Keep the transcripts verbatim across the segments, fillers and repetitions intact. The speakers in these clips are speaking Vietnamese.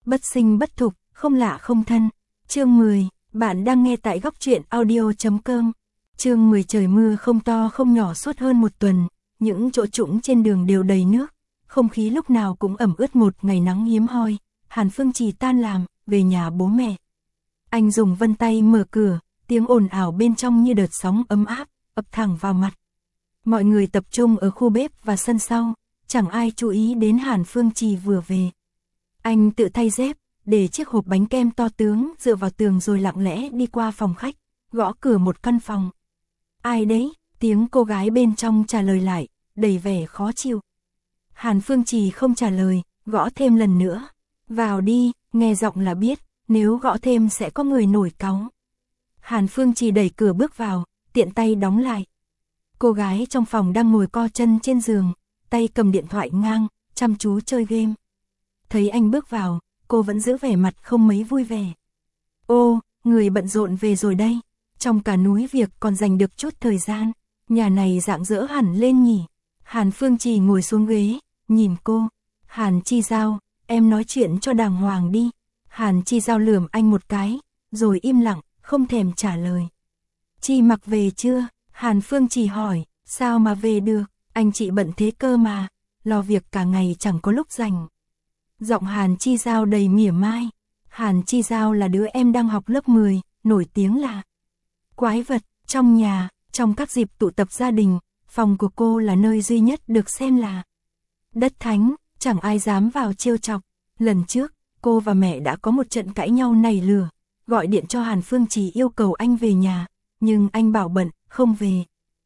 bất sinh bất thục, không lạ không thân. Chương mười, bạn đang nghe tại góc truyện audio chấm com. Chương mười trời mưa không to không nhỏ suốt hơn một tuần, những chỗ trũng trên đường đều đầy nước, không khí lúc nào cũng ẩm ướt. Một ngày nắng hiếm hoi, Hàn Phương Trì tan làm, về nhà bố mẹ. Anh dùng vân tay mở cửa, tiếng ồn ào bên trong như đợt sóng ấm áp, ập thẳng vào mặt. Mọi người tập trung ở khu bếp và sân sau, chẳng ai chú ý đến Hàn Phương Trì vừa về. Anh tự thay dép, để chiếc hộp bánh kem to tướng dựa vào tường rồi lặng lẽ đi qua phòng khách, gõ cửa một căn phòng. Ai đấy? Tiếng cô gái bên trong trả lời lại, đầy vẻ khó chịu. Hàn Phương Trì không trả lời, gõ thêm lần nữa. Vào đi, nghe giọng là biết, nếu gõ thêm sẽ có người nổi cáu. Hàn Phương Trì đẩy cửa bước vào, tiện tay đóng lại. Cô gái trong phòng đang ngồi co chân trên giường, tay cầm điện thoại ngang, chăm chú chơi game. Thấy anh bước vào, cô vẫn giữ vẻ mặt không mấy vui vẻ. Ô, người bận rộn về rồi đây. Trong cả núi việc còn dành được chút thời gian, nhà này rạng rỡ hẳn lên nhỉ. Hàn Phương Trì ngồi xuống ghế, nhìn cô. Hàn Chi Giao, em nói chuyện cho đàng hoàng đi. Hàn Chi Giao lườm anh một cái, rồi im lặng, không thèm trả lời. Chi Mặc về chưa? Hàn Phương Trì hỏi. Sao mà về được, anh chị bận thế cơ mà, lo việc cả ngày chẳng có lúc rảnh. Giọng Hàn Chi Giao đầy mỉa mai. Hàn Chi Giao là đứa em đang học lớp mười, nổi tiếng là quái vật. Trong nhà, trong các dịp tụ tập gia đình, phòng của cô là nơi duy nhất được xem là đất thánh, chẳng ai dám vào trêu chọc. Lần trước, cô và mẹ đã có một trận cãi nhau nảy lửa, gọi điện cho Hàn Phương Trì yêu cầu anh về nhà, nhưng anh bảo bận, không về.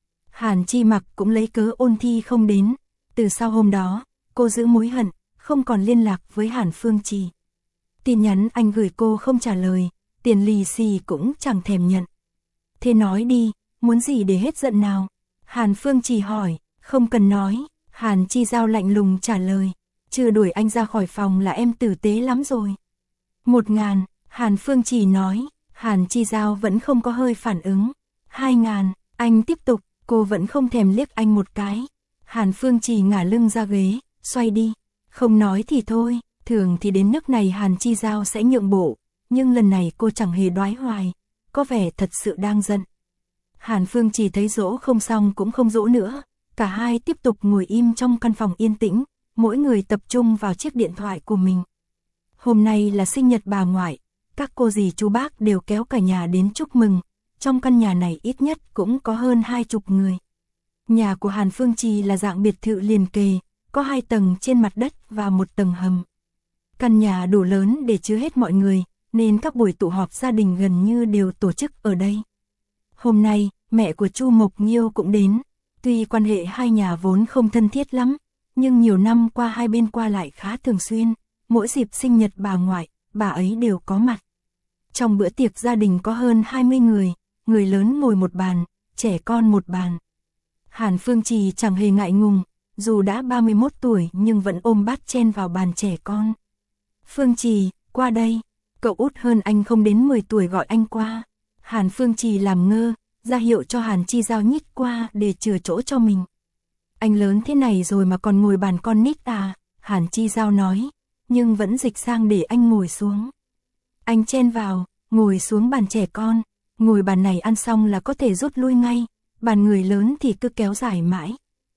Hàn Chi Mặc cũng lấy cớ ôn thi không đến. Từ sau hôm đó, cô giữ mối hận, không còn liên lạc với Hàn Phương Trì. Tin nhắn anh gửi cô không trả lời, tiền lì xì cũng chẳng thèm nhận. Thế nói đi, muốn gì để hết giận nào? Hàn Phương Trì hỏi. Không cần nói, Hàn Chi Giao lạnh lùng trả lời. Chưa đuổi anh ra khỏi phòng là em tử tế lắm rồi. Một ngàn, Hàn Phương Trì nói. Hàn Chi Giao vẫn không có hơi phản ứng. Hai ngàn, anh tiếp tục, cô vẫn không thèm liếc anh một cái. Hàn Phương Trì ngả lưng ra ghế, xoay đi. Không nói thì thôi, thường thì đến nước này Hàn Chi Giao sẽ nhượng bộ, nhưng lần này cô chẳng hề đoái hoài, có vẻ thật sự đang giận. Hàn Phương Trì thấy dỗ không xong cũng không dỗ nữa, cả hai tiếp tục ngồi im trong căn phòng yên tĩnh, mỗi người tập trung vào chiếc điện thoại của mình. Hôm nay là sinh nhật bà ngoại, các cô dì chú bác đều kéo cả nhà đến chúc mừng, trong căn nhà này ít nhất cũng có hơn hai chục người. Nhà của Hàn Phương Trì là dạng biệt thự liền kề, có hai tầng trên mặt đất và một tầng hầm. Căn nhà đủ lớn để chứa hết mọi người, nên các buổi tụ họp gia đình gần như đều tổ chức ở đây. Hôm nay, mẹ của Chu Mộc Nghiêu cũng đến. Tuy quan hệ hai nhà vốn không thân thiết lắm, nhưng nhiều năm qua hai bên qua lại khá thường xuyên. Mỗi dịp sinh nhật bà ngoại, bà ấy đều có mặt. Trong bữa tiệc gia đình có hơn hai mươi người, người lớn ngồi một bàn, trẻ con một bàn. Hàn Phương Trì chẳng hề ngại ngùng, dù đã ba mươi mốt tuổi nhưng vẫn ôm bát chen vào bàn trẻ con. Phương Trì, qua đây. Cậu út hơn anh không đến mười tuổi gọi anh qua. Hàn Phương Trì làm ngơ, ra hiệu cho Hàn Chi Giao nhích qua để chừa chỗ cho mình. Anh lớn thế này rồi mà còn ngồi bàn con nít à? Hàn Chi Giao nói, nhưng vẫn dịch sang để anh ngồi xuống. Anh chen vào, ngồi xuống bàn trẻ con. Ngồi bàn này ăn xong là có thể rút lui ngay, bàn người lớn thì cứ kéo dài mãi.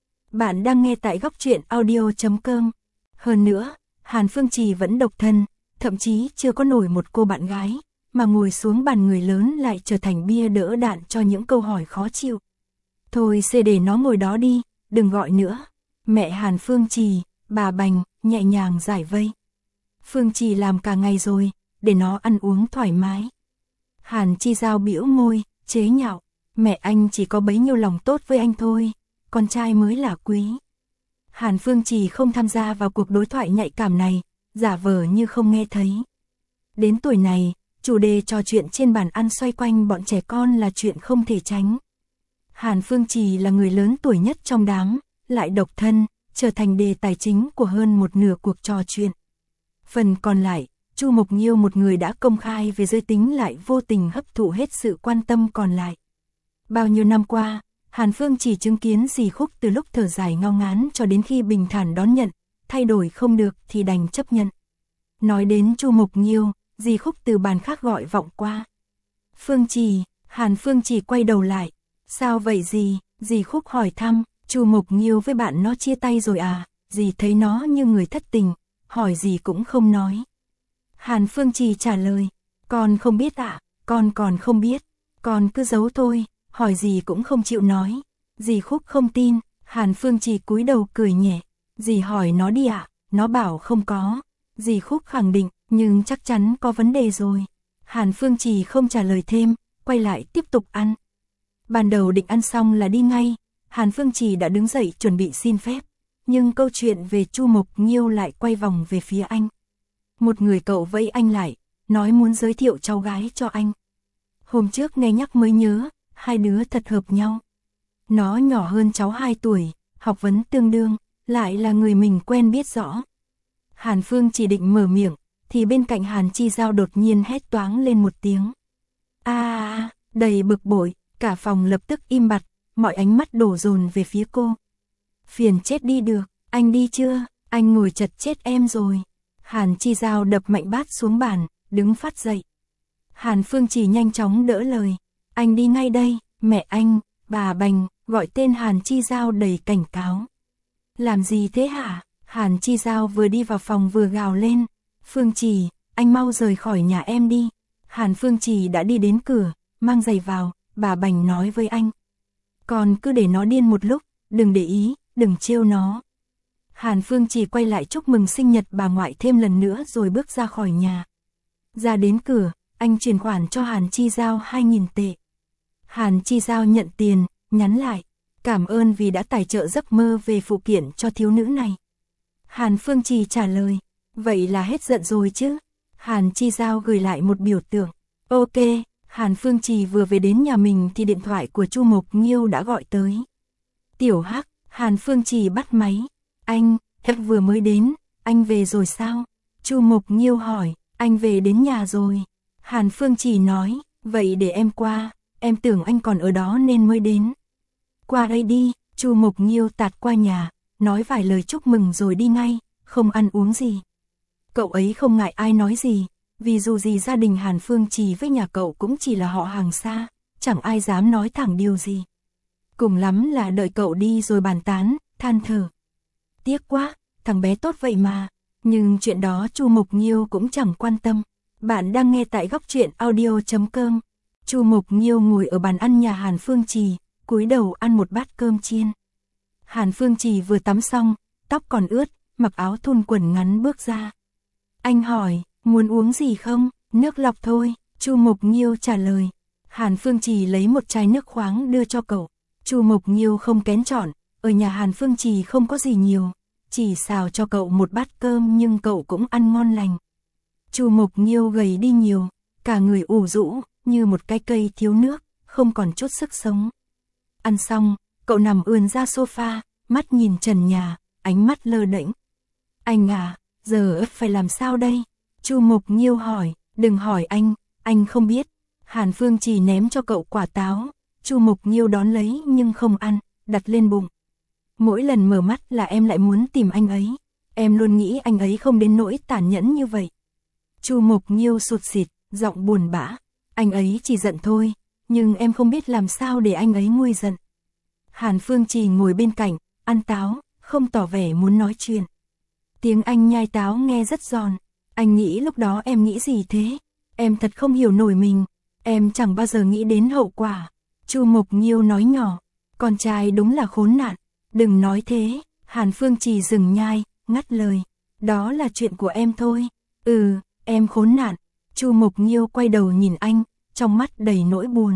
Bạn đang nghe tại góc truyện audio chấm com. Hơn nữa, Hàn Phương Trì vẫn độc thân, thậm chí chưa có nổi một cô bạn gái, mà ngồi xuống bàn người lớn lại trở thành bia đỡ đạn cho những câu hỏi khó chịu. Thôi xê để nó ngồi đó đi, đừng gọi nữa. Mẹ Hàn Phương Trì, bà Bành, nhẹ nhàng giải vây. Phương Trì làm cả ngày rồi, để nó ăn uống thoải mái. Hàn Chi Giao bĩu môi, chế nhạo. Mẹ anh chỉ có bấy nhiêu lòng tốt với anh thôi, con trai mới là quý. Hàn Phương Trì không tham gia vào cuộc đối thoại nhạy cảm này, giả vờ như không nghe thấy. Đến tuổi này, chủ đề trò chuyện trên bàn ăn xoay quanh bọn trẻ con là chuyện không thể tránh. Hàn Phương Trì là người lớn tuổi nhất trong đám, lại độc thân, trở thành đề tài chính của hơn một nửa cuộc trò chuyện. Phần còn lại, Chu Mộc Nghiêu một người đã công khai về giới tính lại vô tình hấp thụ hết sự quan tâm còn lại. Bao nhiêu năm qua, Hàn Phương chỉ chứng kiến dì Khúc từ lúc thở dài ngao ngán cho đến khi bình thản đón nhận, thay đổi không được thì đành chấp nhận. Nói đến Chu Mộc Nghiêu, dì Khúc từ bàn khác gọi vọng qua. Phương Trì, Hàn Phương Trì quay đầu lại. Sao vậy dì? Dì Khúc hỏi thăm, Chu Mộc Nghiêu với bạn nó chia tay rồi à? Dì thấy nó như người thất tình, hỏi gì cũng không nói. Hàn Phương Trì trả lời, con không biết ạ, à? Con còn không biết, con cứ giấu thôi, hỏi gì cũng không chịu nói. Dì Khúc không tin, Hàn Phương Trì cúi đầu cười nhẹ, dì hỏi nó đi ạ, à? Nó bảo không có. Dì Khúc khẳng định, nhưng chắc chắn có vấn đề rồi. Hàn Phương Trì không trả lời thêm, quay lại tiếp tục ăn. Ban đầu định ăn xong là đi ngay, Hàn Phương Trì đã đứng dậy chuẩn bị xin phép, nhưng câu chuyện về Chu Mộc Nghiêu lại quay vòng về phía anh. Một người cậu vẫy anh lại, nói muốn giới thiệu cháu gái cho anh. Hôm trước nghe nhắc mới nhớ, hai đứa thật hợp nhau. Nó nhỏ hơn cháu hai tuổi, học vấn tương đương, lại là người mình quen biết rõ. Hàn Phương chỉ định mở miệng, thì bên cạnh Hàn Chi Giao đột nhiên hét toáng lên một tiếng. A à, đầy bực bội, cả phòng lập tức im bặt, mọi ánh mắt đổ dồn về phía cô. Phiền chết đi được, anh đi chưa, anh ngồi chật chết em rồi. Hàn Chi Giao đập mạnh bát xuống bàn, đứng phát dậy. Hàn Phương chỉ nhanh chóng đỡ lời, anh đi ngay đây, mẹ anh, bà Bành, gọi tên Hàn Chi Giao đầy cảnh cáo. Làm gì thế hả? Hàn Chi Giao vừa đi vào phòng vừa gào lên, Phương Trì, anh mau rời khỏi nhà em đi. Hàn Phương Trì đã đi đến cửa, mang giày vào, bà Bành nói với anh. Còn cứ để nó điên một lúc, đừng để ý, đừng trêu nó. Hàn Phương Trì quay lại chúc mừng sinh nhật bà ngoại thêm lần nữa rồi bước ra khỏi nhà. Ra đến cửa, anh chuyển khoản cho Hàn Chi Giao hai nghìn tệ. Hàn Chi Giao nhận tiền, nhắn lại, cảm ơn vì đã tài trợ giấc mơ về phụ kiện cho thiếu nữ này. Hàn Phương Trì trả lời, vậy là hết giận rồi chứ? Hàn Chi Giao gửi lại một biểu tượng. Ok, Hàn Phương Trì vừa về đến nhà mình thì điện thoại của Chu Mộc Nghiêu đã gọi tới. Tiểu Hắc, Hàn Phương Trì bắt máy. Anh, em vừa mới đến, anh về rồi sao? Chu Mộc Nghiêu hỏi, anh về đến nhà rồi. Hàn Phương Trì nói, vậy để em qua, em tưởng anh còn ở đó nên mới đến. Qua đây đi, Chu Mộc Nghiêu tạt qua nhà, nói vài lời chúc mừng rồi đi ngay, không ăn uống gì. Cậu ấy không ngại ai nói gì, vì dù gì gia đình Hàn Phương Trì với nhà cậu cũng chỉ là họ hàng xa, chẳng ai dám nói thẳng điều gì. Cùng lắm là đợi cậu đi rồi bàn tán, than thở. Tiếc quá, thằng bé tốt vậy mà, nhưng chuyện đó Chu Mộc Nghiêu cũng chẳng quan tâm. Bạn đang nghe tại góc truyện audio chấm com. Chu Mộc Nghiêu ngồi ở bàn ăn nhà Hàn Phương Trì, cúi đầu ăn một bát cơm chiên. Hàn Phương Trì vừa tắm xong, tóc còn ướt, mặc áo thun quần ngắn bước ra. Anh hỏi, muốn uống gì không? Nước lọc thôi, Chu Mộc Nghiêu trả lời. Hàn Phương Trì lấy một chai nước khoáng đưa cho cậu. Chu Mộc Nghiêu không kén chọn, ở nhà Hàn Phương Trì không có gì nhiều, chỉ xào cho cậu một bát cơm nhưng cậu cũng ăn ngon lành. Chu Mộc Nghiêu gầy đi nhiều, cả người ủ rũ, như một cái cây thiếu nước, không còn chút sức sống. Ăn xong, cậu nằm ườn ra sofa, mắt nhìn trần nhà, ánh mắt lơ đễnh. Anh à, giờ phải làm sao đây? Chu Mộc Nghiêu hỏi, đừng hỏi anh, anh không biết. Hàn Phương Trì ném cho cậu quả táo, Chu Mộc Nghiêu đón lấy nhưng không ăn, đặt lên bụng. Mỗi lần mở mắt là em lại muốn tìm anh ấy, em luôn nghĩ anh ấy không đến nỗi tàn nhẫn như vậy. Chu Mộc Nghiêu sụt sịt, giọng buồn bã, anh ấy chỉ giận thôi, nhưng em không biết làm sao để anh ấy nguôi giận. Hàn Phương Trì ngồi bên cạnh, ăn táo, không tỏ vẻ muốn nói chuyện. Tiếng anh nhai táo nghe rất giòn, anh nghĩ lúc đó em nghĩ gì thế? Em thật không hiểu nổi mình, em chẳng bao giờ nghĩ đến hậu quả. Chu Mộc Nghiêu nói nhỏ, con trai đúng là khốn nạn, đừng nói thế. Hàn Phương Trì dừng nhai, ngắt lời, đó là chuyện của em thôi. Ừ, em khốn nạn. Chu Mộc Nghiêu quay đầu nhìn anh, trong mắt đầy nỗi buồn.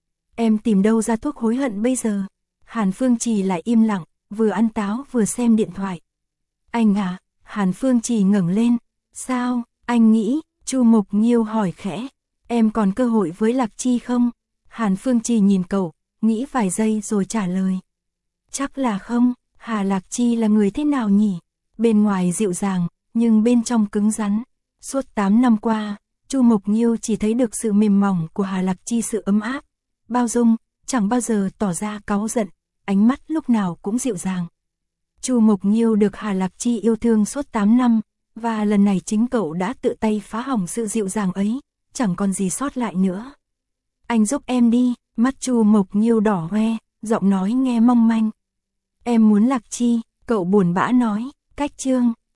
Em tìm đâu ra thuốc hối hận bây giờ? Hàn Phương Trì lại im lặng, vừa ăn táo vừa xem điện thoại. Anh à? Hàn Phương Trì ngẩng lên. Sao, anh nghĩ? Chu Mộc Nghiêu hỏi khẽ. Em còn cơ hội với Lạc Chi không? Hàn Phương Trì nhìn cậu, nghĩ vài giây rồi trả lời. Chắc là không. Hà Lạc Chi là người thế nào nhỉ? Bên ngoài dịu dàng, nhưng bên trong cứng rắn. Suốt tám năm qua, Chu Mộc Nghiêu chỉ thấy được sự mềm mỏng của Hà Lạc Chi, sự ấm áp, bao dung, chẳng bao giờ tỏ ra cáu giận, ánh mắt lúc nào cũng dịu dàng. Chu Mộc Nghiêu được Hà Lạc Chi yêu thương suốt tám năm, và lần này chính cậu đã tự tay phá hỏng sự dịu dàng ấy, chẳng còn gì sót lại nữa. Anh giúp em đi, mắt Chu Mộc Nhiêu đỏ hoe, giọng nói nghe mong manh. Em muốn Lạc Chi, cậu buồn bã nói, cách Trương